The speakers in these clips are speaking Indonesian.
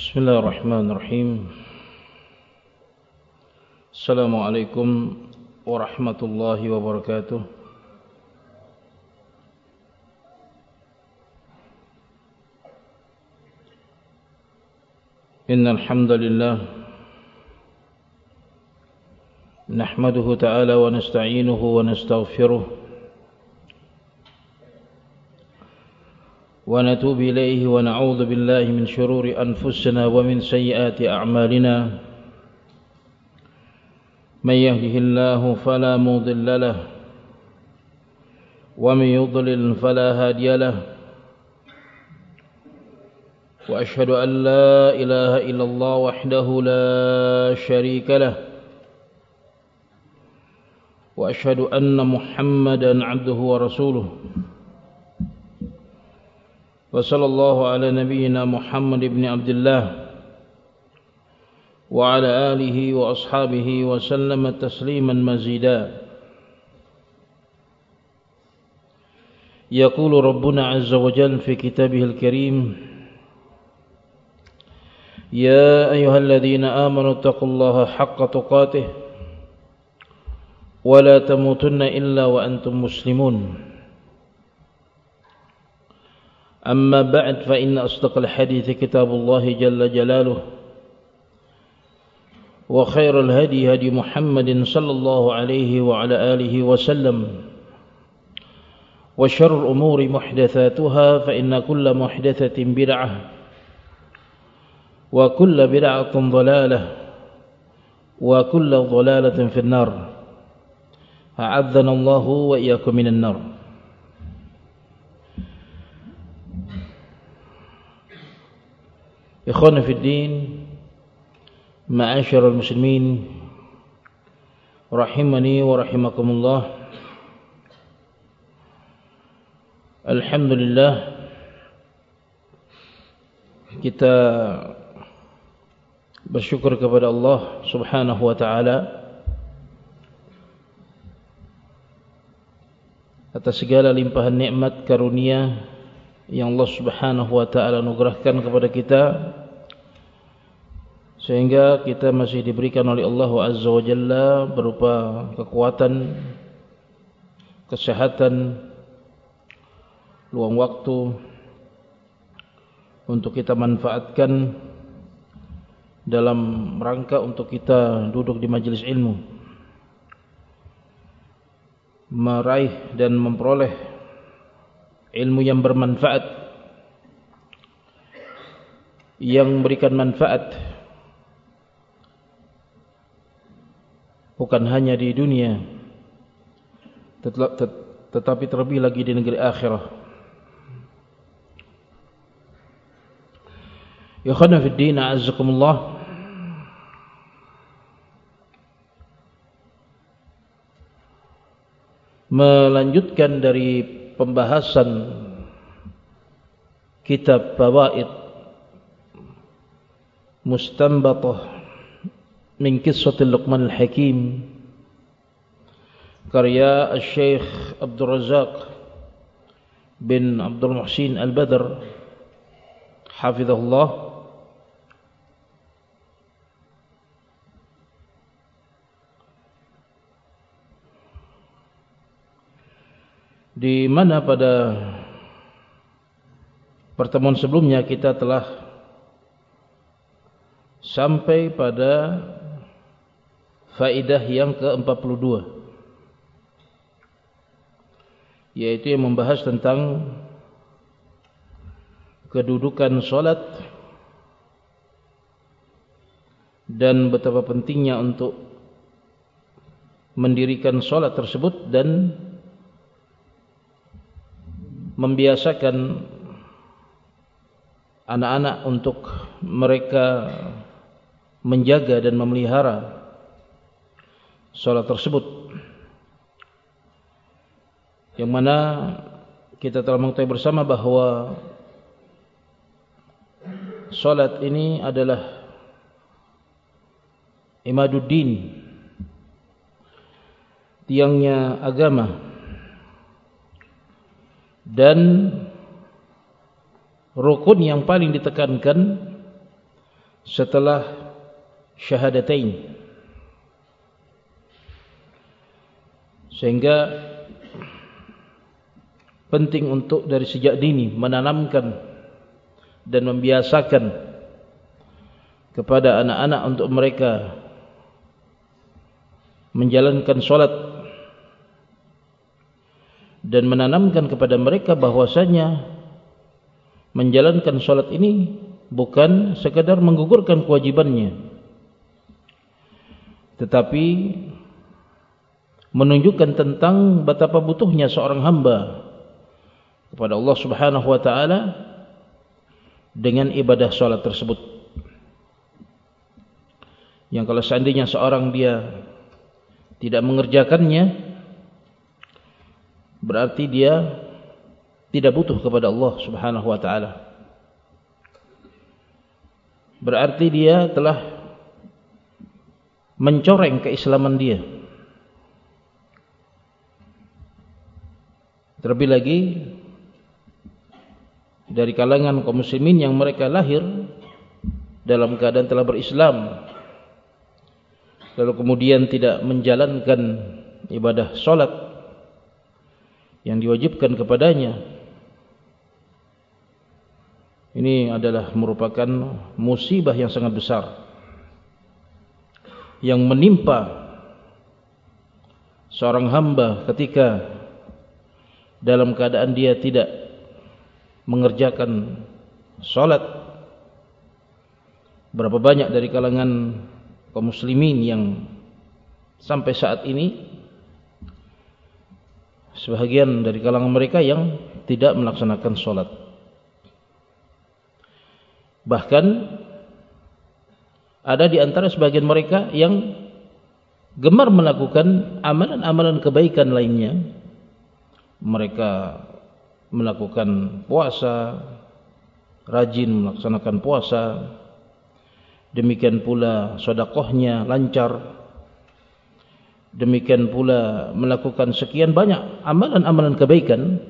Bismillahirrahmanirrahim. Assalamualaikum warahmatullahi wabarakatuh. Innal hamdalillah nahmaduhu ta'ala wa nasta'inuhu wa nastaghfiruh ونتوب إليه ونعوذ بالله من شرور أنفسنا ومن سيئات أعمالنا من يهده الله فلا مضل له ومن يضلل فلا هادي له وأشهد أن لا إله إلا الله وحده لا شريك له وأشهد أن محمدا عبده ورسوله وصلى الله على نبينا محمد بن عبد الله وعلى آله وأصحابه وسلم تسليما مزيدا. يقول ربنا عز وجل في كتابه الكريم: يا أيها الذين آمنوا اتقوا الله حق تقاته ولا تموتن إلا وأنتم مسلمون. أما بعد فإن أصدق الحديث كتاب الله جل جلاله وخير الهدي هدي محمد صلى الله عليه وعلى آله وسلم وشر الأمور محدثاتها فإن كل محدثة بدعة وكل بدعة ضلالة وكل ضلالة في النار. أعاذنا الله وإياكم من النار. Ikhwan fiddin, ma'asyiral muslimin rahimani wa rahimakumullah. Alhamdulillah, kita bersyukur kepada Allah Subhanahu wa taala atas segala limpahan nikmat karunia yang Allah Subhanahu wa taala anugerahkan kepada kita, sehingga kita masih diberikan oleh Allah Azza wa Jalla berupa kekuatan, kesehatan, luang waktu untuk kita manfaatkan dalam rangka untuk kita duduk di majelis ilmu, meraih dan memperoleh ilmu yang bermanfaat, yang memberikan manfaat bukan hanya di dunia tetapi terlebih lagi di negeri akhirah. Ya khana fid din, a'azzakumullah. Melanjutkan dari pembahasan kitab Fawaid Mustanbatah min Qissatil Luqman Al-Hakim karya Syekh Abdul Razak bin Abdul Muhsin Al-Badr hafizahullah. Di mana pada pertemuan sebelumnya kita telah sampai pada faedah yang ke-42, yaitu yang membahas tentang kedudukan solat dan betapa pentingnya untuk mendirikan solat tersebut dan membiasakan anak-anak untuk mereka menjaga dan memelihara salat tersebut, yang mana kita telah mengetahui bersama bahwa salat ini adalah imaduddin, tiangnya agama, dan rukun yang paling ditekankan setelah syahadatain, sehingga penting untuk dari sejak dini menanamkan dan membiasakan kepada anak-anak untuk mereka menjalankan solat, dan menanamkan kepada mereka bahwasanya menjalankan solat ini bukan sekadar menggugurkan kewajibannya, tetapi menunjukkan tentang betapa butuhnya seorang hamba kepada Allah Subhanahu wa taala dengan ibadah salat tersebut. Yang kalau seandainya seorang dia tidak mengerjakannya, berarti dia tidak butuh kepada Allah Subhanahu wa taala. Berarti dia telah mencoreng keislaman dia. Terlebih lagi dari kalangan kaum muslimin yang mereka lahir dalam keadaan telah berislam, lalu kemudian tidak menjalankan ibadah salat yang diwajibkan kepadanya. Ini adalah merupakan musibah yang sangat besar yang menimpa seorang hamba ketika dalam keadaan dia tidak mengerjakan salat. Berapa banyak dari kalangan kaum muslimin yang sampai saat ini sebahagian dari kalangan mereka yang tidak melaksanakan salat. Bahkan ada di antara sebagian mereka yang gemar melakukan amalan-amalan kebaikan lainnya. Mereka melakukan puasa, rajin melaksanakan puasa, demikian pula sedekahnya lancar, demikian pula melakukan sekian banyak amalan-amalan kebaikan,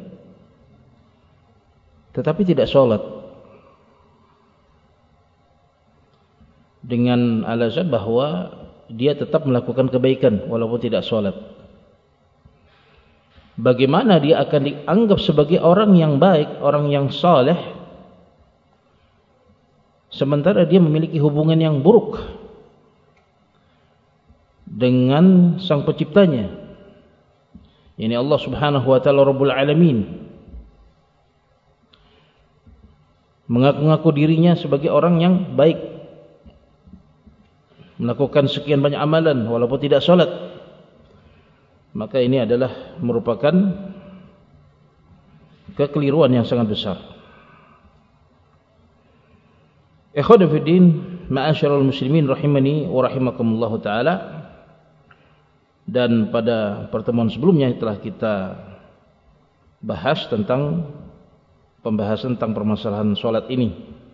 tetapi tidak salat, dengan alasan bahwa dia tetap melakukan kebaikan walaupun tidak salat. Bagaimana dia akan dianggap sebagai orang yang baik, orang yang saleh, sementara dia memiliki hubungan yang buruk dengan sang penciptanya, yakni Allah Subhanahu wa taala Rabbul Alamin, mengaku-ngaku dirinya sebagai orang yang baik, melakukan sekian banyak amalan walaupun tidak salat. Maka ini adalah merupakan kekeliruan yang sangat besar. Ikhwan fillah, ma'asyiral muslimin rahimani wa rahimakumullah taala. Dan pada pertemuan sebelumnya telah kita bahas tentang pembahasan tentang permasalahan salat ini,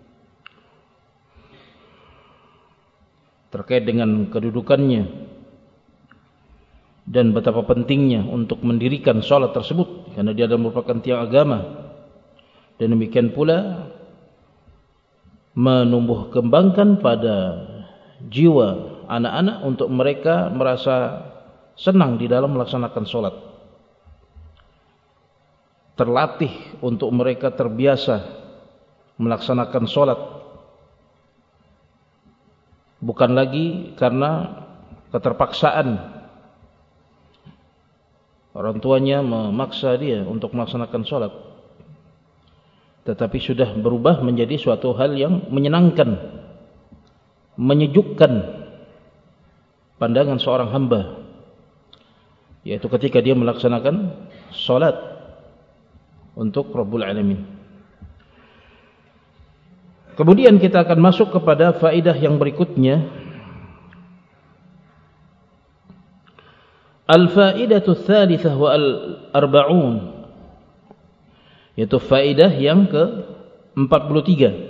terkait dengan kedudukannya dan betapa pentingnya untuk mendirikan salat tersebut, karena dia adalah merupakan tiang agama. Dan demikian pula menumbuh kembangkan pada jiwa anak-anak untuk mereka merasa senang di dalam melaksanakan salat, terlatih untuk mereka terbiasa melaksanakan salat, bukan lagi karena keterpaksaan orang tuanya memaksa dia untuk melaksanakan salat, tetapi sudah berubah menjadi suatu hal yang menyenangkan, menyejukkan pandangan seorang hamba, yaitu ketika dia melaksanakan salat untuk Rabbul Alamin. Kemudian kita akan masuk kepada faedah yang berikutnya. Al-faidatu tsalitsah wa al-arba'un, yaitu faedah yang ke-43.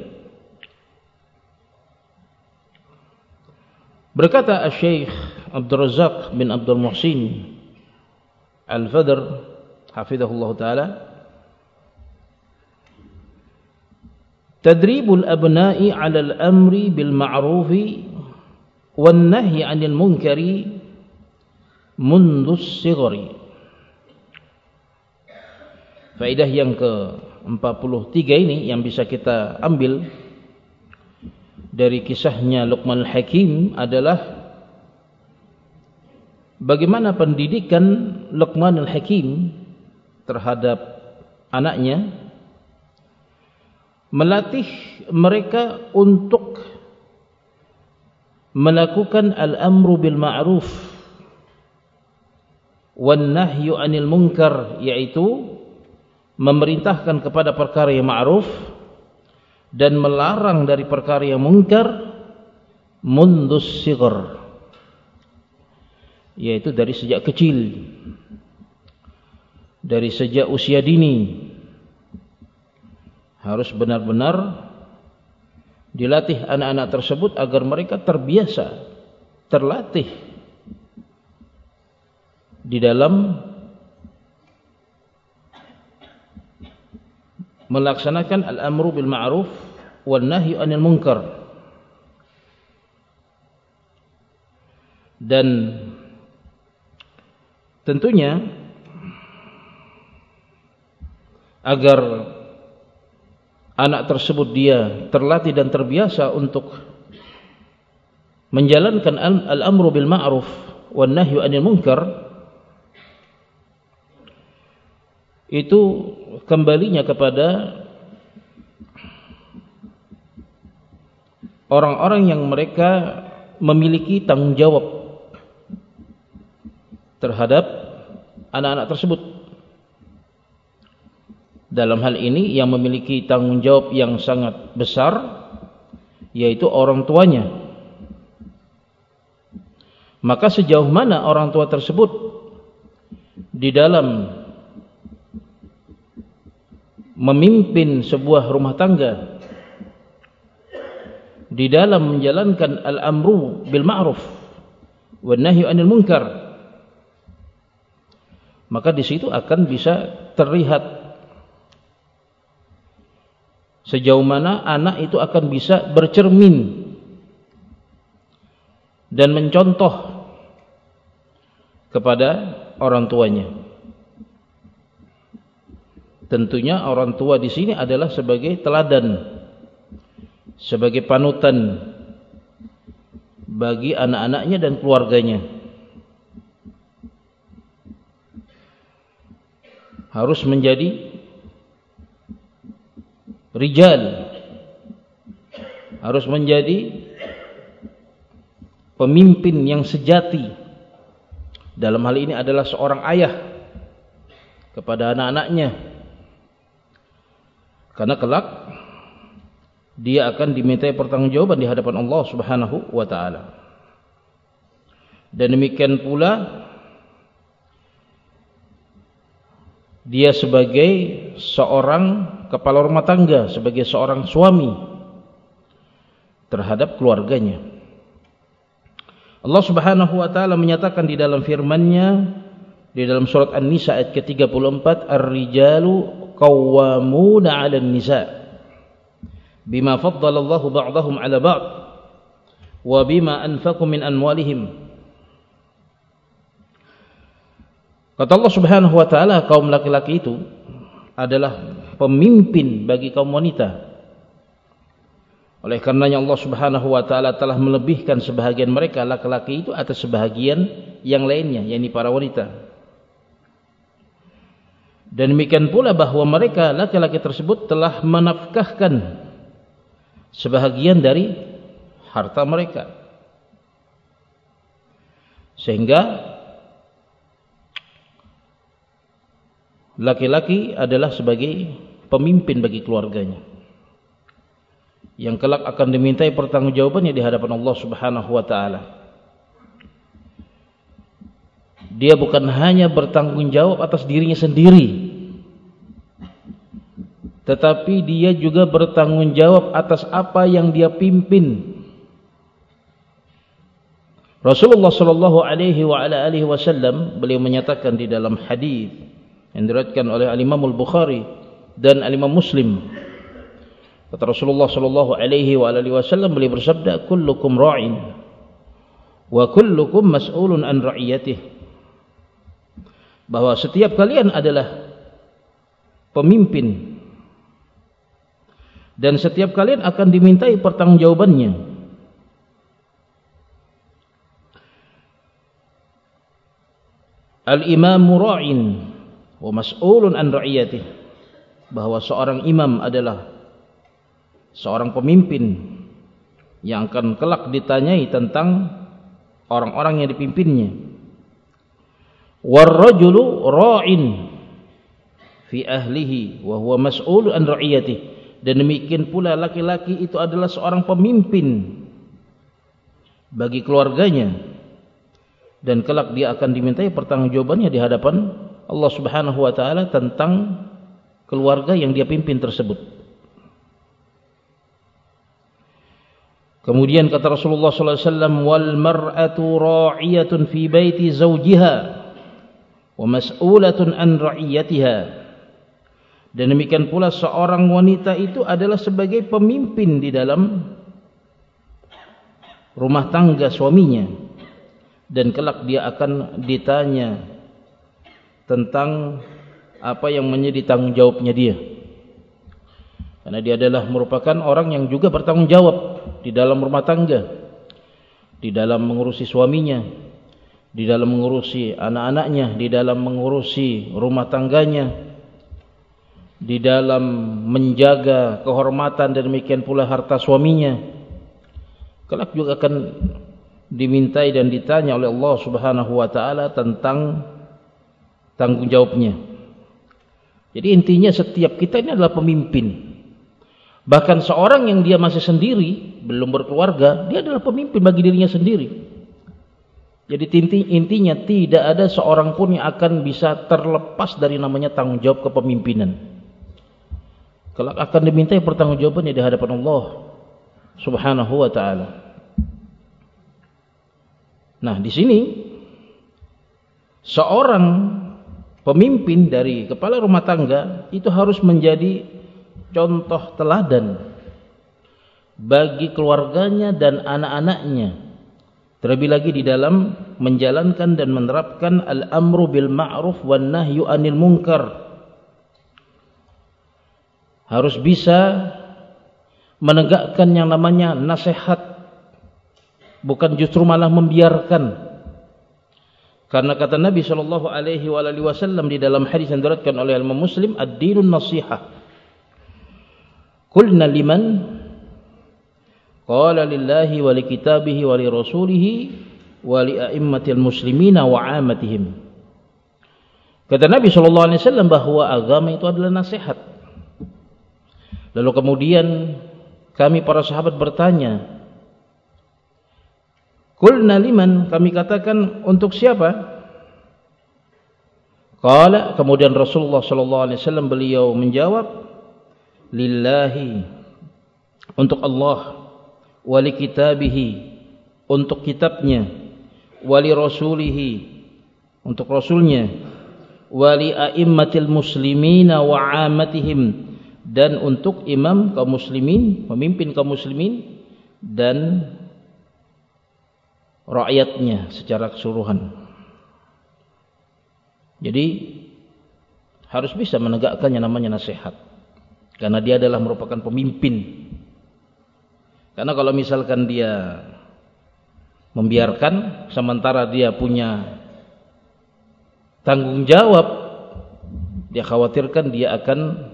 Berkata Asy-Syaikh Abdul Razzaq bin Abdul Muhsin Al-Fadr hafizahullah taala, tadribul abna'i 'alal amri bil ma'rufi wan nahyi 'anil munkari mundus sighari. Faedah yang ke-43 ini yang bisa kita ambil dari kisahnya Luqman al-Hakim adalah bagaimana pendidikan Luqman al-Hakim terhadap anaknya, melatih mereka untuk melakukan al-amru bil ma'ruf wan nahyu 'anil munkar, yaitu memerintahkan kepada perkara yang ma'ruf dan melarang dari perkara yang munkar mundus sighar, yaitu dari sejak kecil, dari sejak usia dini harus benar-benar dilatih anak-anak tersebut agar mereka terbiasa, terlatih di dalam melaksanakan al-amru bil ma'ruf wan nahyu 'anil munkar. Dan tentunya agar anak tersebut dia terlatih dan terbiasa untuk menjalankan al-amru bil ma'ruf wan nahyu 'anil munkar, itu kembalinya kepada orang-orang yang mereka memiliki tanggung jawab terhadap anak-anak tersebut. Dalam hal ini yang memiliki tanggung jawab yang sangat besar yaitu orang tuanya. Maka sejauh mana orang tua tersebut di dalam memimpin sebuah rumah tangga, di dalam menjalankan al-amru bil ma'ruf wan nahyu 'anil munkar, maka di situ akan bisa terlihat sejauh mana anak itu akan bisa bercermin dan mencontoh kepada orang tuanya. Tentunya orang tua di sini adalah sebagai teladan, sebagai panutan bagi anak-anaknya dan keluarganya. Harus menjadi rijal, harus menjadi pemimpin yang sejati. Dalam hal ini adalah seorang ayah kepada anak-anaknya. Karena kelak dia akan dimintai pertanggungjawaban di hadapan Allah Subhanahu wa taala. Dan demikian pula dia sebagai seorang kepala rumah tangga, sebagai seorang suami terhadap keluarganya. Allah Subhanahu wa taala menyatakan di dalam firman-Nya di dalam surat An-Nisa ayat ke-34, "Ar-rijalu qawwamuna 'alan nisa bima faddala Allahu ba'dahum 'ala ba'd wa bima anfaqu min amwalihim." Kata Allah Subhanahu wa taala, kaum laki-laki itu adalah pemimpin bagi kaum wanita. Oleh karenanya Allah Subhanahu wa taala telah melebihkan sebahagian mereka laki-laki itu atas sebahagian yang lainnya, yakni para wanita. Dan demikian pula bahwa mereka laki-laki tersebut telah menafkahkan sebahagian dari harta mereka, sehingga laki-laki adalah sebagai pemimpin bagi keluarganya yang kelak akan dimintai pertanggungjawabannya di hadapan Allah Subhanahu wa taala. Dia bukan hanya bertanggung jawab atas dirinya sendiri, tetapi dia juga bertanggung jawab atas apa yang dia pimpin. Rasulullah sallallahu alaihi wasallam beliau menyatakan di dalam hadis yang diriwayatkan oleh Al-Imam Al-Bukhari dan Al-Imam Muslim Kata Rasulullah sallallahu alaihi wasallam, beliau bersabda, kullukum ra'in wa kullukum mas'ulun an ra'iyatihi, bahwa setiap kalian adalah pemimpin dan setiap kalian akan dimintai pertanggungjawabannya. Al-imamu ra'in wa mas'ulun an ra'iyatihi, bahwa seorang imam adalah seorang pemimpin yang akan kelak ditanyai tentang orang-orang yang dipimpinnya. War-rajulu ra'in fi ahlihi wa huwa mas'ulun an ra'iyatihi, dan demikian pula laki-laki itu adalah seorang pemimpin bagi keluarganya, dan kelak dia akan dimintai pertanggungjawabannya di hadapan Allah Subhanahu wa taala tentang keluarga yang dia pimpin tersebut. Kemudian kata Rasulullah sallallahu alaihi wasallam, wal mar'atu ra'iyatun fi baiti zawjiha wa mas'ulatun an ra'iyatiha, dan demikian pula seorang wanita itu adalah sebagai pemimpin di dalam rumah tangga suaminya, dan kelak dia akan ditanya tentang apa yang menjadi tanggung jawabnya dia, karena dia adalah merupakan orang yang juga bertanggung jawab di dalam rumah tangga, di dalam mengurusi suaminya, di dalam mengurusi anak-anaknya, di dalam mengurusi rumah tangganya, di dalam menjaga kehormatan dan demikian pula harta suaminya. Kelak juga akan dimintai dan ditanya oleh Allah Subhanahu wa taala tentang tanggung jawabnya. Jadi intinya setiap kita ini adalah pemimpin. Bahkan seorang yang dia masih sendiri, belum berkeluarga, dia adalah pemimpin bagi dirinya sendiri. Jadi intinya tidak ada seorang pun yang akan bisa terlepas dari namanya tanggung jawab kepemimpinan. Kelak akan dimintai pertanggungjawabannya di hadapan Allah Subhanahu wa taala. Nah, di sini seorang pemimpin dari kepala rumah tangga itu harus menjadi contoh teladan bagi keluarganya dan anak-anaknya, terlebih lagi di dalam menjalankan dan menerapkan al-amru bil ma'ruf wan nahyu anil munkar. Harus bisa menegakkan yang namanya nasihat, bukan justru malah membiarkan. Karena kata Nabi sallallahu alaihi wasallam di dalam hadis yang diriwayatkan oleh Imam Muslim, ad-dinun nasihah. Qulna liman? Qala lillahi wa li kitabihi wa li rasulihi wa li a'immatil muslimina wa 'ammatihim. Kata Nabi sallallahu alaihi wasallam bahwa agama itu adalah nasihat. Lalu kemudian kami para sahabat bertanya, qulna liman? Kami katakan untuk siapa? Qala, kemudian Rasulullah sallallahu alaihi wasallam beliau menjawab, lillahi, untuk Allah, wali kitabihi, untuk kitabnya, wali rasulihi, untuk rasulnya, wali a'immatil muslimina wa 'ammatihim, dan untuk imam kaum muslimin, pemimpin kaum muslimin, dan rakyatnya secara keseluruhan. Jadi harus bisa menegakkan yang namanya nasihat, karena dia adalah merupakan pemimpin. Karena kalau misalkan dia membiarkan sementara dia punya tanggung jawab, dia khawatirkan dia akan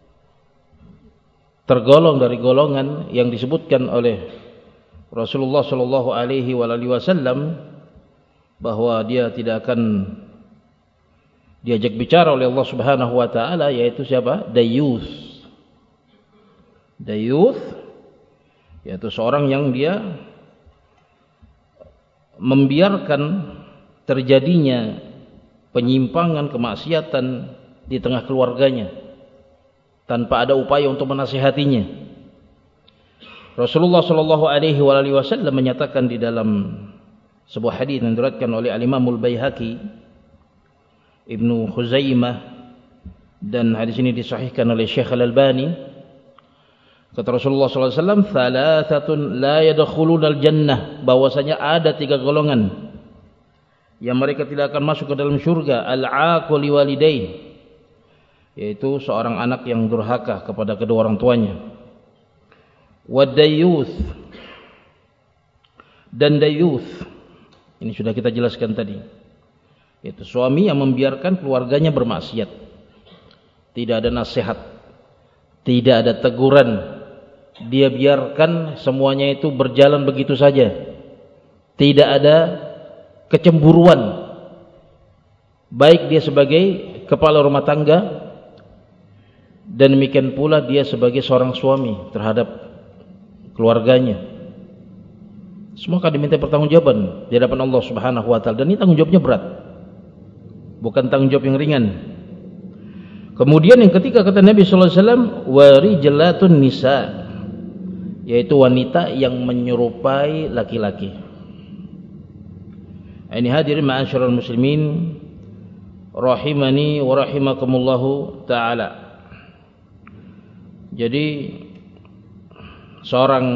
tergolong dari golongan yang disebutkan oleh Rasulullah sallallahu alaihi wasallam bahwa dia tidak akan diajak bicara oleh Allah Subhanahu wa taala, yaitu siapa? Dayuth. Dayuth yaitu seorang yang dia membiarkan terjadinya penyimpangan, kemaksiatan di tengah keluarganya tanpa ada upaya untuk menasihatinya. Rasulullah sallallahu alaihi wasallam menyatakan di dalam sebuah hadis yang diriwayatkan oleh Al-Imam Al-Baihaqi, Ibnu Khuzaimah, dan hadis ini disahihkan oleh Syekh Al-Albani. Kata Rasulullah SAW, thalathatun la yadkhulunal jannah, bahwasanya ada 3 golongan yang mereka tidak akan masuk ke dalam surga. Al-'aqu liwalidayhi, yaitu seorang anak yang durhaka kepada kedua orang tuanya. Wad-dayyuth, dan dayyuth, ini sudah kita jelaskan tadi, yaitu suami yang membiarkan keluarganya bermaksiat. Tidak ada nasihat, tidak ada teguran, dia biarkan semuanya itu berjalan begitu saja. Tidak ada kecemburuan, baik dia sebagai kepala rumah tangga dan demikian pula dia sebagai seorang suami terhadap keluarganya. Semua akan diminta pertanggungjawaban di hadapan Allah Subhanahu wa taala, dan ini tanggung jawabnya berat, bukan tanggung jawab yang ringan. Kemudian yang ketiga kata Nabi sallallahu alaihi wasallam, warijlatun nisa, yaitu wanita yang menyerupai laki-laki. Ini hadirin ma'asyiral muslimin rahimani wa rahimakumullahu taala. Jadi seorang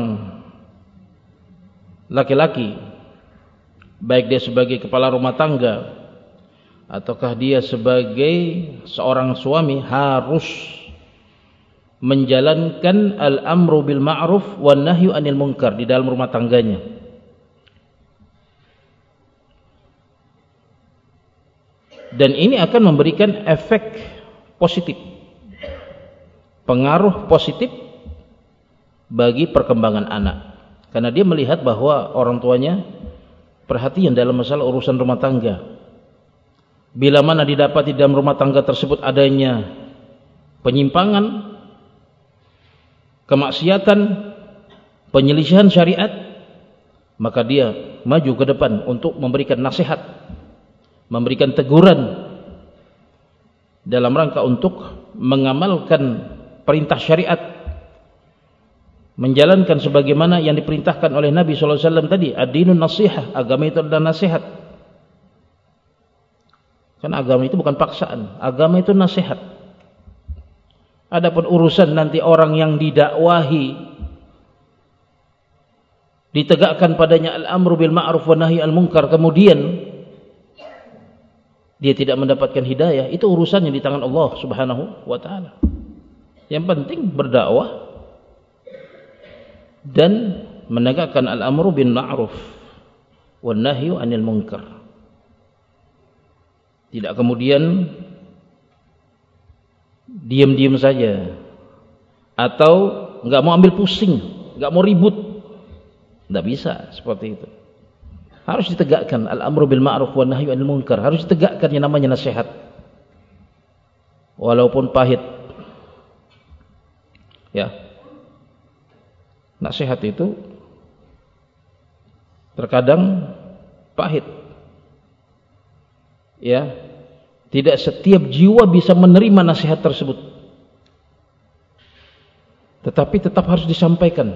laki-laki, baik dia sebagai kepala rumah tangga ataukah dia sebagai seorang suami, harus menjalankan al-amru bil ma'ruf wan nahyu 'anil munkar di dalam rumah tangganya. Dan ini akan memberikan efek positif, pengaruh positif bagi perkembangan anak, karena dia melihat bahwa orang tuanya perhatian dalam masalah urusan rumah tangga. Bila mana didapati dalam rumah tangga tersebut adanya penyimpangan, kemaksiatan, penyelisihan syariat, maka dia maju ke depan untuk memberikan nasihat, memberikan teguran dalam rangka untuk mengamalkan perintah syariat, menjalankan sebagaimana yang diperintahkan oleh Nabi SAW tadi. Ad-dinun nasihah, agama itu adalah nasihat. Karena agama itu bukan paksaan, agama itu nasihat. Adapun urusan nanti orang yang didakwahi, ditegakkan padanya al-amru bil ma'ruf wa nahyi al munkar, kemudian dia tidak mendapatkan hidayah, itu urusannya di tangan Allah Subhanahu wa taala. Yang penting berdakwah dan menegakkan al-amru bil ma'ruf wan nahyu 'anil munkar. Tidak kemudian diam-diam saja atau enggak mau ambil pusing, enggak mau ribut. Enggak bisa seperti itu. Harus ditegakkan al-amru bil ma'ruf wan nahyu 'anil munkar, harus ditegakkan yang namanya nasihat. Walaupun pahit. Ya. Nasihat itu terkadang pahit. Ya. Tidak setiap jiwa bisa menerima nasihat tersebut. Tetapi tetap harus disampaikan,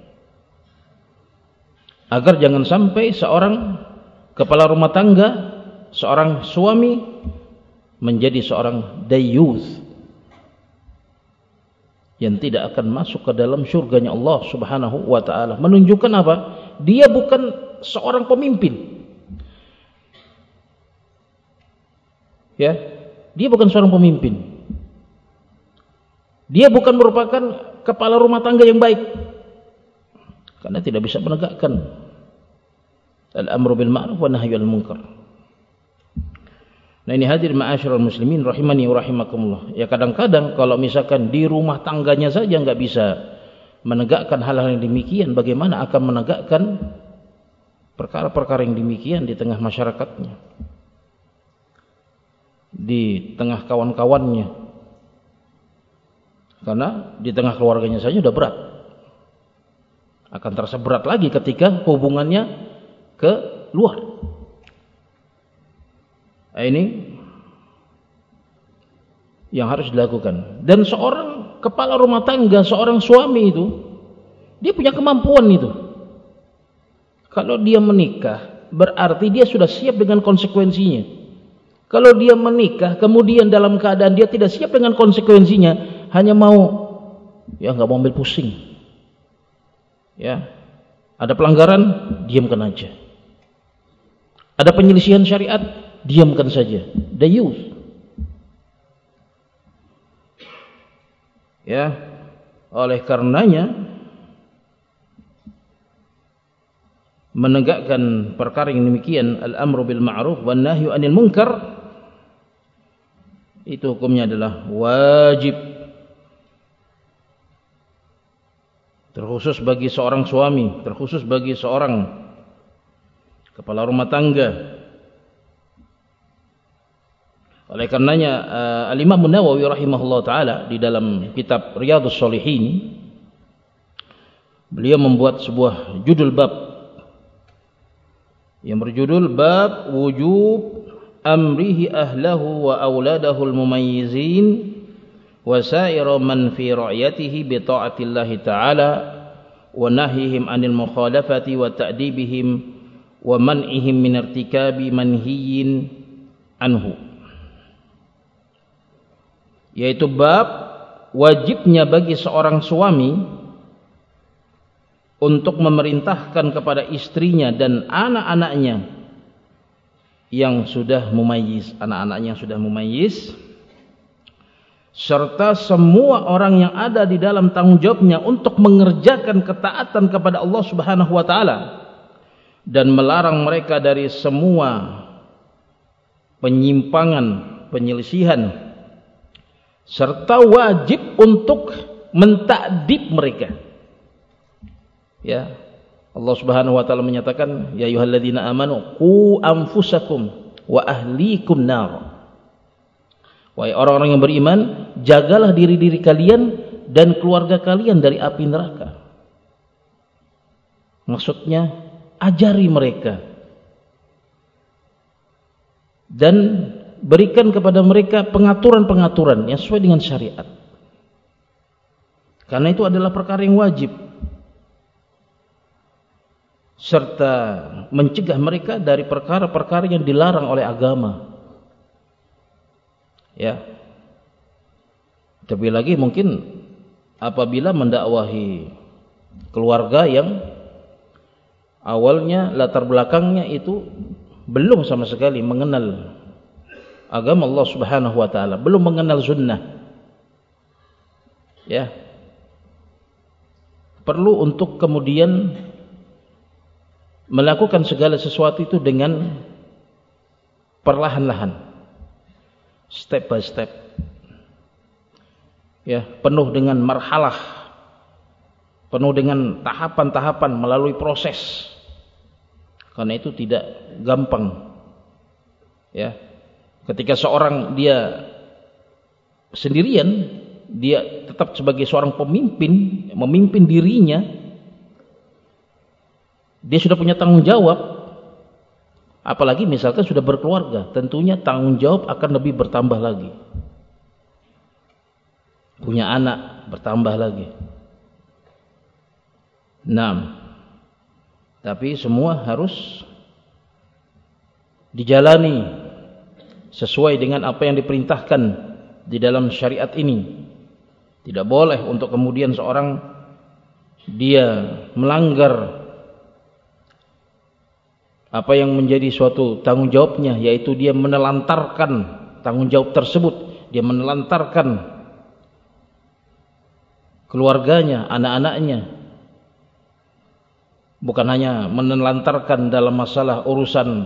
agar jangan sampai seorang kepala rumah tangga, seorang suami menjadi seorang dayyuth yang tidak akan masuk ke dalam surganya Allah Subhanahu wa taala. Menunjukkan apa? Dia bukan seorang pemimpin. Ya, dia bukan seorang pemimpin. Dia bukan merupakan kepala rumah tangga yang baik, karena tidak bisa menegakkan al-amru bil ma'ruf wa nahyu 'anil munkar. Nah, ini hadir ma'asyiral muslimin rahimani wa rahimakumullah. Ya, kadang-kadang kalau misalkan di rumah tangganya saja enggak bisa menegakkan hal-hal yang demikian, bagaimana akan menegakkan perkara-perkara yang demikian di tengah masyarakatnya, di tengah kawan-kawannya. Karena di tengah keluarganya saja sudah berat, akan terasa berat lagi ketika hubungannya ke luar. Nah, ini yang harus dilakukan. Dan seorang kepala rumah tangga, seorang suami itu, dia punya kemampuan itu. Kalau dia menikah, berarti dia sudah siap dengan konsekuensinya. Kalau dia menikah kemudian dalam keadaan dia tidak siap dengan konsekuensinya, hanya mau, ya nggak mau ambil pusing, Ya. Ada pelanggaran, diamkan aja. Ada penyelisihan syariat, diamkan saja. Dayus. Ya. Oleh karenanya menegakkan perkara yang demikian, al-amru bil ma'ruf wan nahyu 'anil munkar, itu hukumnya adalah wajib, terkhusus bagi seorang suami, terkhusus bagi seorang kepala rumah tangga. Oleh karenanya Al-Imam Nawawi rahimahullah taala di dalam kitab Riyadhus Shalihin, beliau membuat sebuah judul bab yang berjudul bab wujub amrihi ahlahu wa auladahul mumayyizin wa sa'ira man fi ra'yatihi bi ta'atillahi ta'ala wa nahyihim 'anil mukhalafati wa ta'dibihim wa man'ihim min irtikabi manhiyyin anhu, yaitu bab wajibnya bagi seorang suami untuk memerintahkan kepada istrinya dan anak-anaknya yang sudah mumayyiz, anak-anaknya yang sudah mumayyiz, serta semua orang yang ada di dalam tanggung jawabnya untuk mengerjakan ketaatan kepada Allah Subhanahu wa taala dan melarang mereka dari semua penyimpangan, penyelisihan, serta wajib untuk mentakdib mereka. Ya, Allah Subhanahu wa taala menyatakan, ya ayyuhalladzina amanu qu anfusakum wa ahlikum nar. Wahai orang-orang yang beriman, jagalah diri-diri kalian dan keluarga kalian dari api neraka. Maksudnya, ajari mereka dan berikan kepada mereka pengaturan-pengaturan yang sesuai dengan syariat. Karena itu adalah perkara yang wajib. Serta mencegah mereka dari perkara-perkara yang dilarang oleh agama. Ya. Tapi lagi mungkin apabila mendakwahi keluarga yang awalnya latar belakangnya itu belum sama sekali mengenal agama Allah Subhanahu wa taala, belum mengenal sunnah. Ya. Perlu untuk kemudian melakukan segala sesuatu itu dengan perlahan-lahan, step by step, ya, penuh dengan marhalah, penuh dengan tahapan-tahapan, melalui proses. Karena itu tidak gampang, ya. Ketika seorang dia sendirian, dia tetap sebagai seorang pemimpin, memimpin dirinya, dia sudah punya tanggung jawab. Apalagi misalkan sudah berkeluarga, tentunya tanggung jawab akan lebih bertambah lagi. Punya anak, bertambah lagi. Tapi semua harus dijalani sesuai dengan apa yang diperintahkan di dalam syariat ini. Tidak boleh untuk kemudian seorang dia melanggar apa yang menjadi suatu tanggung jawabnya, yaitu dia menelantarkan tanggung jawab tersebut, dia menelantarkan keluarganya, anak-anaknya. Bukan hanya menelantarkan dalam masalah urusan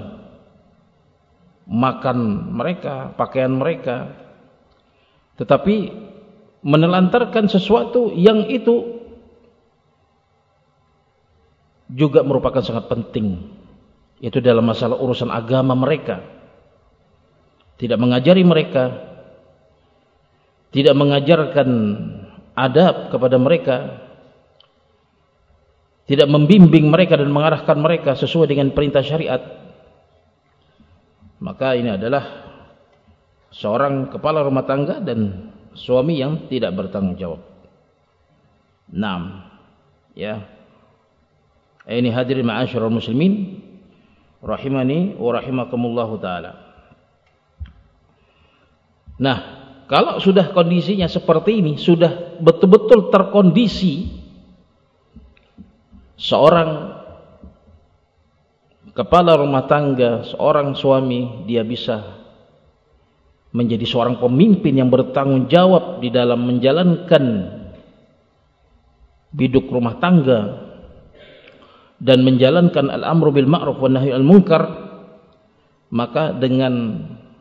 makan mereka, pakaian mereka, tetapi menelantarkan sesuatu yang itu juga merupakan sangat penting. Itu dalam masalah urusan agama mereka. Tidak mengajari mereka, tidak mengajarkan adab kepada mereka, tidak membimbing mereka dan mengarahkan mereka sesuai dengan perintah syariat, maka ini adalah seorang kepala rumah tangga dan suami yang tidak bertanggung jawab. Ya. Ini hadirin ma'asyiral muslimin rahimani wa rahimakumullahu taala. Nah, kalau sudah kondisinya seperti ini, sudah betul-betul terkondisi, seorang kepala rumah tangga, seorang suami, dia bisa menjadi seorang pemimpin yang bertanggung jawab di dalam menjalankan biduk rumah tangga dan menjalankan al-amru bil ma'ruf wa nahyi anil munkar, maka dengan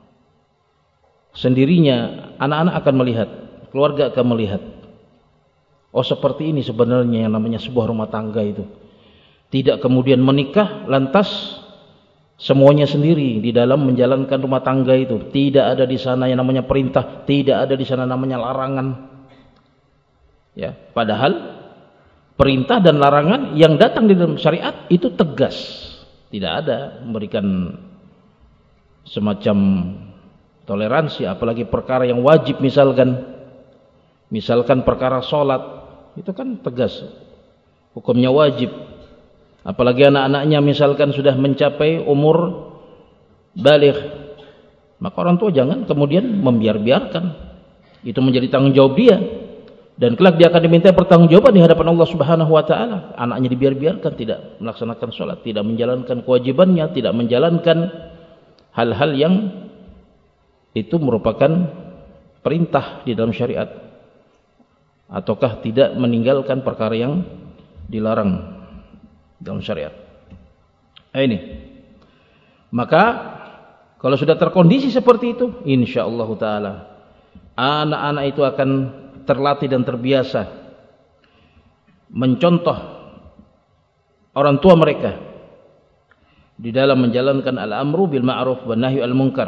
sendirinya anak-anak akan melihat, keluarga akan melihat, oh seperti ini sebenarnya yang namanya sebuah rumah tangga itu. Tidak kemudian menikah lantas semuanya sendiri di dalam menjalankan rumah tangga itu. Tidak ada di sana yang namanya perintah, tidak ada di sana namanya larangan. Ya, padahal perintah dan larangan yang datang di dalam syariat itu tegas. Tidak ada memberikan semacam toleransi, apalagi perkara yang wajib, misalkan perkara sholat, itu kan tegas, hukumnya wajib. Apalagi anak-anaknya misalkan sudah mencapai umur baligh, maka orang tua jangan kemudian membiarkan. Itu menjadi tanggung jawab dia, dan kelak dia akan diminta pertanggungjawaban di hadapan Allah Subhanahu wa taala. Anaknya dibiarkan, tidak melaksanakan sholat, tidak menjalankan kewajibannya, tidak menjalankan hal-hal yang itu merupakan perintah di dalam syariat, ataukah tidak meninggalkan perkara yang dilarang dalam syariat. Ini. Maka kalau sudah terkondisi seperti itu, insyaallah taala anak-anak itu akan terlatih dan terbiasa mencontoh orang tua mereka di dalam menjalankan al-amru bil ma'ruf wa nahyi anil munkar.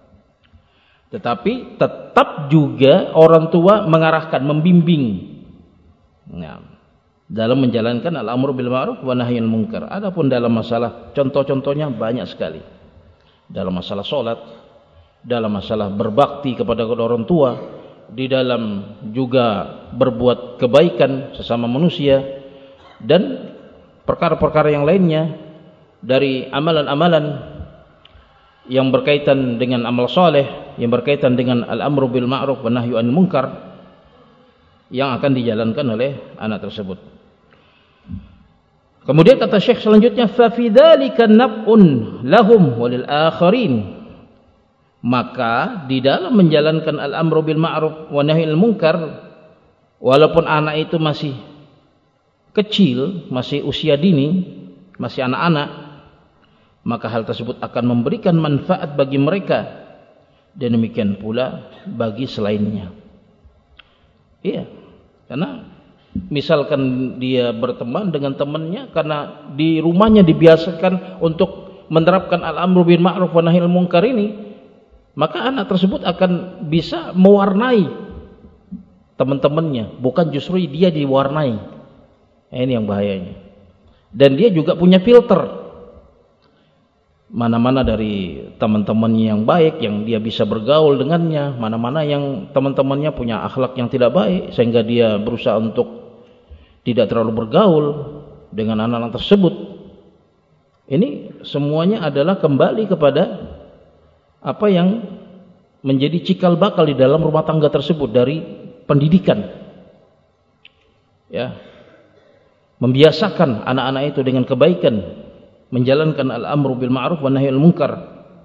Tetapi tetap juga orang tua mengarahkan, membimbing. Nah, dalam menjalankan al-amru bil ma'ruf wa nahyi anil munkar. Adapun dalam masalah contoh-contohnya banyak sekali. Dalam masalah salat, dalam masalah berbakti kepada orang tua, di dalam juga berbuat kebaikan sesama manusia, dan perkara-perkara yang lainnya dari amalan-amalan yang berkaitan dengan amal soleh, yang berkaitan dengan al-amru bil ma'ruf wa nahyi anil munkar, yang akan dijalankan oleh anak tersebut. Kemudian kata Syekh selanjutnya, fa fi dzalika naf'un lahum walil akharin. Maka di dalam menjalankan al-amru bil ma'ruf wa nahyi anil munkar, walaupun anak itu masih kecil, masih usia dini, masih anak-anak, maka hal tersebut akan memberikan manfaat bagi mereka, dan demikian pula bagi selainnya. Iya, karena misalkan dia berteman dengan temannya karena di rumahnya dibiasakan untuk menerapkan al-amru bil ma'ruf wa nahyi anil munkar ini, maka anak tersebut akan bisa mewarnai teman-temannya, bukan justru dia diwarnai. Ini yang bahayanya. Dan dia juga punya filter, mana-mana dari teman-temannya yang baik yang dia bisa bergaul dengannya, mana-mana yang teman-temannya punya akhlak yang tidak baik sehingga dia berusaha untuk tidak terlalu bergaul dengan anak-anak tersebut. Ini semuanya adalah kembali kepada apa yang menjadi cikal bakal di dalam rumah tangga tersebut dari pendidikan. Ya. Membiasakan anak-anak itu dengan kebaikan, menjalankan al-amru bil ma'ruf wa nahyi anil munkar.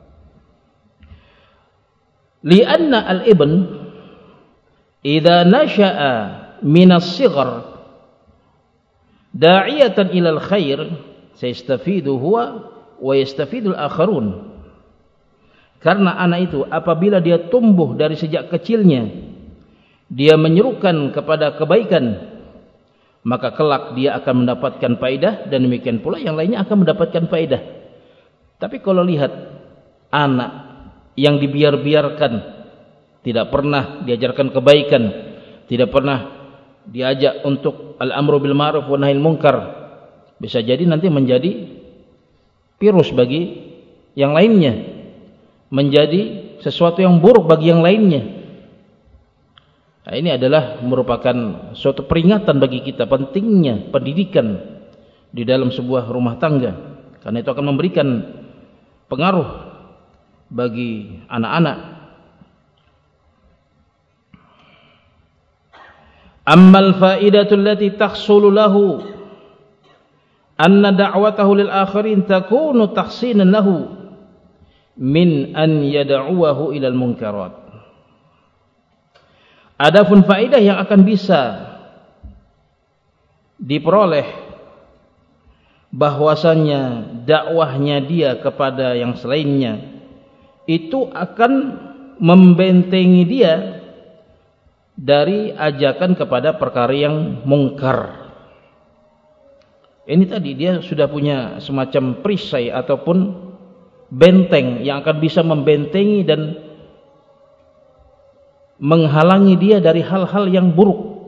Li'anna al-ibn idza nasha'a min as-sighar da'iyatan ila al-khair sayastafidu huwa wa yastafidu al-akharun. Karena anak itu apabila dia tumbuh dari sejak kecilnya dia menyerukan kepada kebaikan, maka kelak dia akan mendapatkan faedah, dan demikian pula yang lainnya akan mendapatkan faedah. Tapi kalau lihat anak yang dibiarkan, tidak pernah diajarkan kebaikan, tidak pernah diajak untuk al-amru bil ma'ruf wa nahyi anil munkar, bisa jadi nanti menjadi virus bagi yang lainnya, menjadi sesuatu yang buruk bagi yang lainnya. Nah, ini adalah merupakan suatu peringatan bagi kita pentingnya pendidikan di dalam sebuah rumah tangga, karena itu akan memberikan pengaruh bagi anak-anak. Ammal fa'idatul lati tahsulu lahu anna da'watahu lil akhirin takunu tahsinan lahu min an yad'uwahu ilal munkarat. Adapun faedah yang akan bisa diperoleh bahwasanya dakwahnya dia kepada yang selainnya itu akan membentengi dia dari ajakan kepada perkara yang mungkar. Ini tadi dia sudah punya semacam perisai ataupun benteng yang akan bisa membentengi dan menghalangi dia dari hal-hal yang buruk.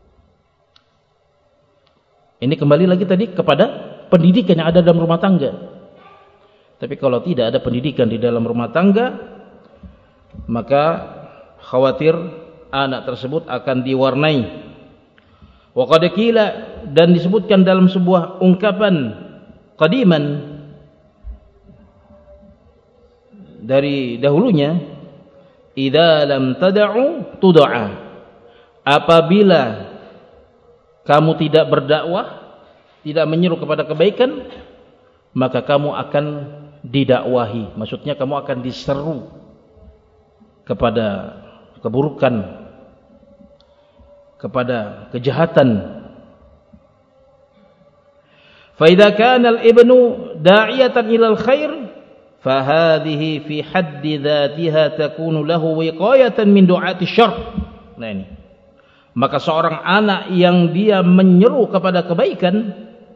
Ini kembali lagi tadi kepada pendidikan yang ada dalam rumah tangga. Tapi kalau tidak ada pendidikan di dalam rumah tangga, maka khawatir anak tersebut akan diwarnai. Wa qad qila, dan disebutkan dalam sebuah ungkapan qadiman dari dahulunya, idza lam tad'u tud'a, apabila kamu tidak berdakwah, tidak menyeru kepada kebaikan, maka kamu akan didakwahi. Maksudnya kamu akan diseru kepada keburukan, kepada kejahatan. Fa idza kana al-ibnu da'iyatan ila al-khair fa hadhihi fi haddi dzatiha takunu lahu wiqayatan min du'ati syarr. Nah ini. Maka seorang anak yang dia menyeru kepada kebaikan,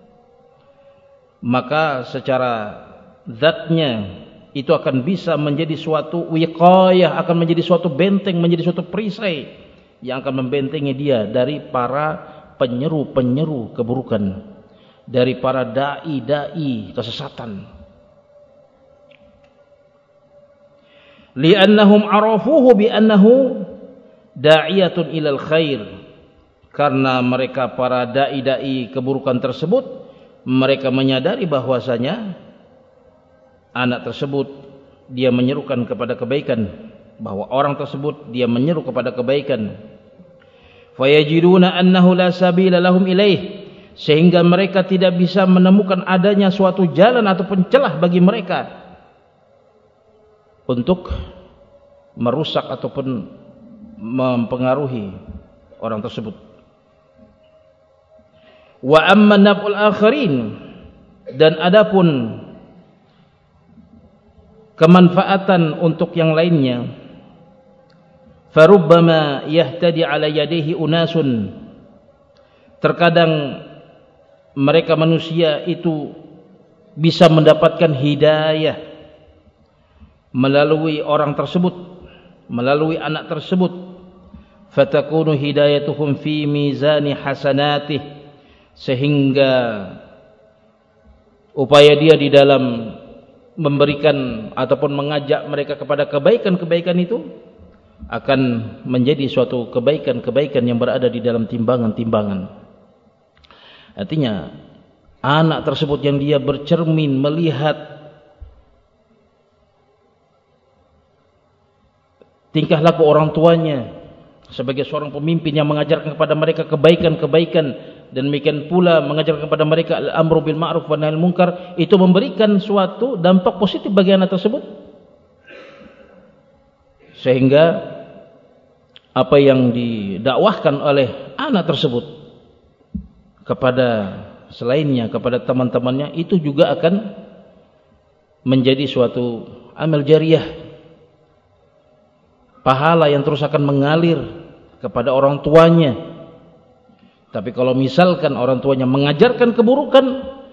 maka secara zatnya itu akan bisa menjadi suatu wiqayah, akan menjadi suatu benteng, menjadi suatu perisai yang akan membentengi dia dari para penyeru-penyeru keburukan, dari para dai-dai kesesatan. Li'annahum arafuhu bi'annahu da'iyatun ilal khair, karena mereka para dai-dai keburukan tersebut, mereka menyadari bahwasanya anak tersebut dia menyerukan kepada kebaikan, bahwa orang tersebut dia menyeru kepada kebaikan. Fayajiduna annahu la sabila lahum ilaih, sehingga mereka tidak bisa menemukan adanya suatu jalan ataupun celah bagi mereka untuk merusak ataupun mempengaruhi orang tersebut. Wa amma naf'ul akharin, dan adapun kemanfaatan untuk yang lainnya, farubbama yahtadi ala yadihi unasun, terkadang mereka manusia itu bisa mendapatkan hidayah melalui orang tersebut, melalui anak tersebut. Fatakunu hidayatuhum fi mizani hasanatih, sehingga upaya dia di dalam memberikan ataupun mengajak mereka kepada kebaikan-kebaikan itu akan menjadi suatu kebaikan-kebaikan yang berada di dalam timbangan-timbangan. Artinya anak tersebut yang dia bercermin melihat tingkah laku orang tuanya sebagai seorang pemimpin yang mengajarkan kepada mereka kebaikan-kebaikan, dan demikian pula mengajarkan kepada mereka al-amru bil ma'ruf wa nahyil munkar, itu memberikan suatu dampak positif bagi anak tersebut, sehingga apa yang didakwahkan oleh anak tersebut kepada selainnya, kepada teman-temannya, itu juga akan menjadi suatu amal jariyah, pahala yang terus akan mengalir kepada orang tuanya. Tapi kalau misalkan orang tuanya mengajarkan keburukan,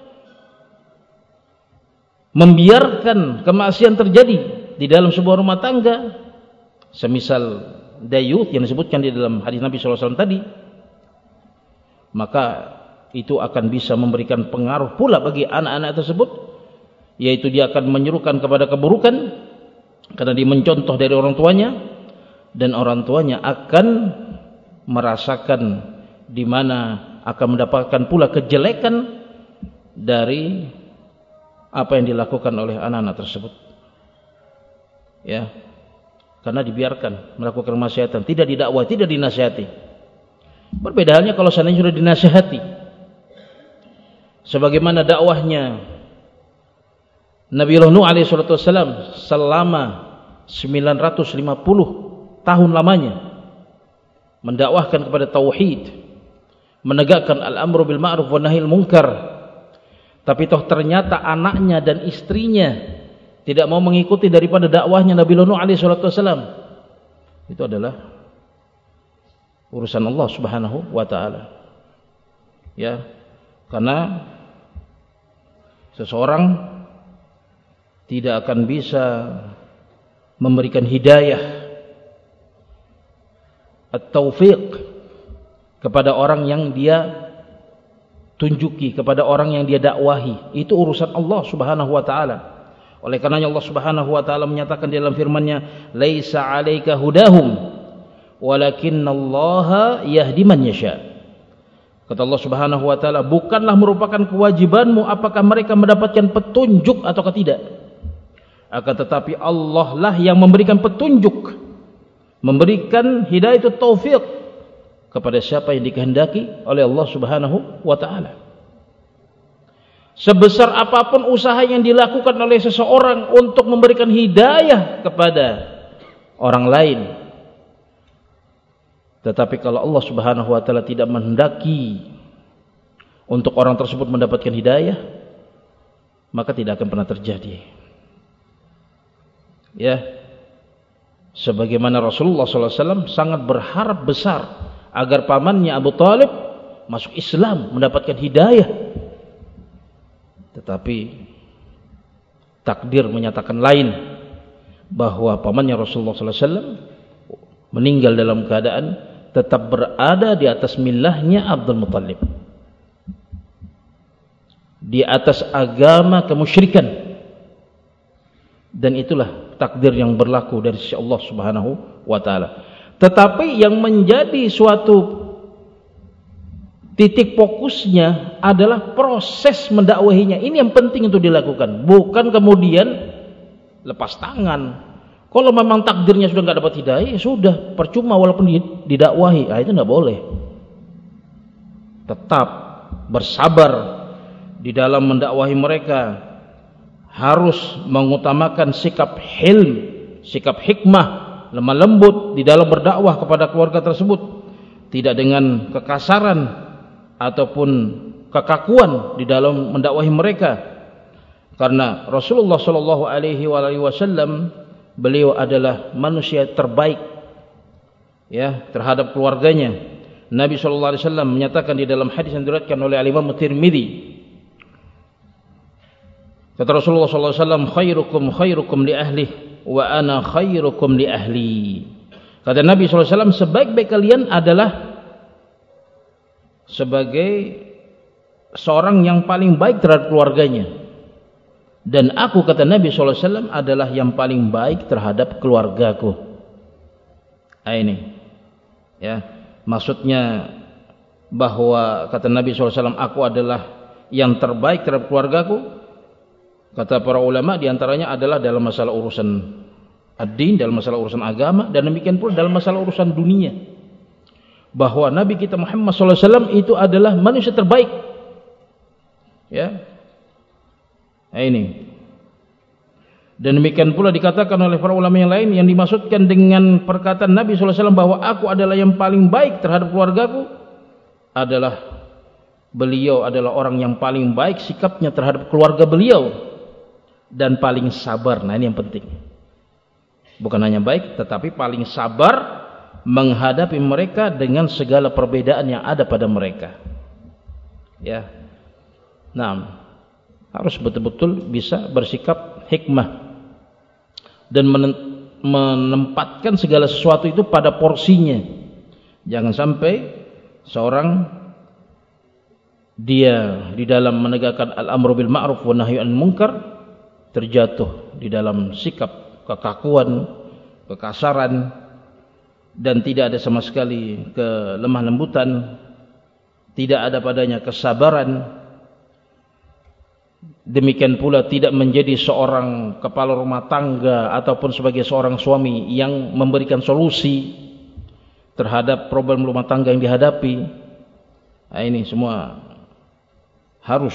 membiarkan kemaksiatan terjadi di dalam sebuah rumah tangga, semisal dayuth yang disebutkan di dalam hadis Nabi SAW tadi, maka itu akan bisa memberikan pengaruh pula bagi anak-anak tersebut, yaitu dia akan menyerukan kepada keburukan karena dia mencontoh dari orang tuanya, dan orang tuanya akan merasakan di mana akan mendapatkan pula kejelekan dari apa yang dilakukan oleh anak-anak tersebut. Ya, karena dibiarkan melakukan kemaksiatan, tidak didakwah, tidak dinasihati. Berbeda halnya kalau seandainya sudah dinasihati, sebagaimana dakwahnya Nabi Nuh alaihi salatu wasallam selama 950 tahun lamanya mendakwahkan kepada tauhid, menegakkan al-amru bil ma'ruf wa nahyil munkar, tapi toh ternyata anaknya dan istrinya tidak mau mengikuti daripada dakwahnya Nabi Nuh alaihi salatu wasallam. Itu adalah urusan Allah Subhanahu wa taala. Ya, karena seseorang tidak akan bisa memberikan hidayah at-taufiq kepada orang yang dia tunjuki, kepada orang yang dia dakwahi. Itu urusan Allah Subhanahu wa taala. Oleh karenanya Allah Subhanahu wa taala menyatakan di dalam firman-Nya, "Laisa 'alaika hudahum, walakinallaha yahdi man yasha." Kata Allah Subhanahu wa taala, bukanlah merupakan kewajibanmu apakah mereka mendapatkan petunjuk ataukah tidak. Akan tetapi Allah lah yang memberikan petunjuk, memberikan hidayah itu taufik kepada siapa yang dikehendaki oleh Allah Subhanahu wa taala. Sebesar apapun usaha yang dilakukan oleh seseorang untuk memberikan hidayah kepada orang lain, tetapi kalau Allah Subhanahu wa taala tidak menghendaki untuk orang tersebut mendapatkan hidayah, maka tidak akan pernah terjadi. Ya, sebagaimana Rasulullah SAW sangat berharap besar agar pamannya Abu Thalib masuk Islam, mendapatkan hidayah, tetapi takdir menyatakan lain, bahwa pamannya Rasulullah SAW meninggal dalam keadaan tetap berada di atas millahnya Abdul Muttalib, di atas agama kemusyrikan. Dan itulah takdir yang berlaku dari sisi Allah Subhanahu wa taala. Tetapi yang menjadi suatu titik fokusnya adalah proses mendakwahinya. Ini yang penting untuk dilakukan, bukan kemudian lepas tangan. Kalau memang takdirnya sudah enggak dapat hidayah, ya sudah, percuma walaupun didakwahi. Itu enggak boleh. Tetap bersabar di dalam mendakwahi mereka. Harus mengutamakan sikap hilm, sikap hikmah, lemah lembut di dalam berdakwah kepada keluarga tersebut, tidak dengan kekasaran ataupun kekakuan di dalam mendakwahi mereka. Karena Rasulullah sallallahu alaihi wasallam beliau adalah manusia terbaik ya terhadap keluarganya. Nabi sallallahu alaihi wasallam menyatakan di dalam hadis yang diriwayatkan oleh Imam Tirmidzi, kata Rasulullah SAW, khairukum li ahli wa ana khairukum li ahli. Kata Nabi SAW, sebaik-baik kalian adalah sebagai seorang yang paling baik terhadap keluarganya, dan aku, kata Nabi SAW, adalah yang paling baik terhadap keluargaku. Ini ya, maksudnya bahwa kata Nabi SAW, aku adalah yang terbaik terhadap keluargaku. Kata para ulama diantaranya adalah dalam masalah urusan ad-din, dalam masalah urusan agama, dan demikian pula dalam masalah urusan dunia. Bahwa Nabi kita Muhammad SAW itu adalah manusia terbaik. Ya, ini. Dan demikian pula dikatakan oleh para ulama yang lain, yang dimaksudkan dengan perkataan Nabi SAW bahwa aku adalah yang paling baik terhadap keluargaku, adalah beliau adalah orang yang paling baik sikapnya terhadap keluarga beliau, dan paling sabar. Nah, ini yang penting. Bukan hanya baik, tetapi paling sabar menghadapi mereka dengan segala perbedaan yang ada pada mereka. Ya. Nah, harus betul-betul bisa bersikap hikmah dan menempatkan segala sesuatu itu pada porsinya. Jangan sampai seorang dia di dalam menegakkan al-amru bil ma'ruf wa nahyi anil munkar terjatuh di dalam sikap kekakuan, kekasaran, dan tidak ada sama sekali kelemah lembutan, tidak ada padanya kesabaran. Demikian pula tidak menjadi seorang kepala rumah tangga ataupun sebagai seorang suami yang memberikan solusi terhadap problem rumah tangga yang dihadapi. Nah, ini semua harus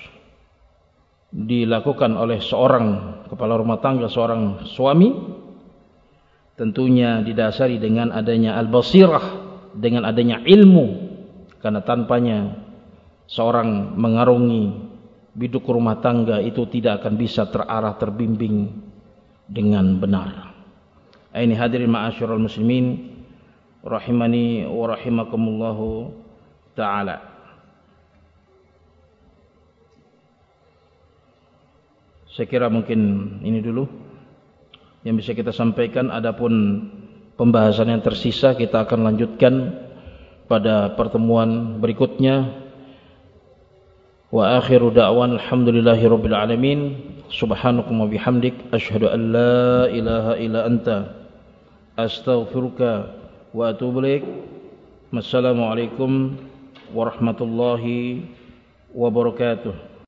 dilakukan oleh seorang kepala rumah tangga, seorang suami, tentunya didasari dengan adanya al-basirah, dengan adanya ilmu, karena tanpanya seorang mengarungi biduk rumah tangga itu tidak akan bisa terarah, terbimbing dengan benar. Ini hadirin ma'asyiral muslimin rahimani wa rahimakumullahu ta'ala. Saya kira mungkin ini dulu yang bisa kita sampaikan. Adapun pembahasan yang tersisa kita akan lanjutkan pada pertemuan berikutnya. Wa akhiru da'wan alhamdulillahirabbil alamin. Subhanakum wa bihamdik asyhadu an la ilaha illa anta astaghfiruka wa atubu ilaik. Wassalamualaikum warahmatullahi wabarakatuh.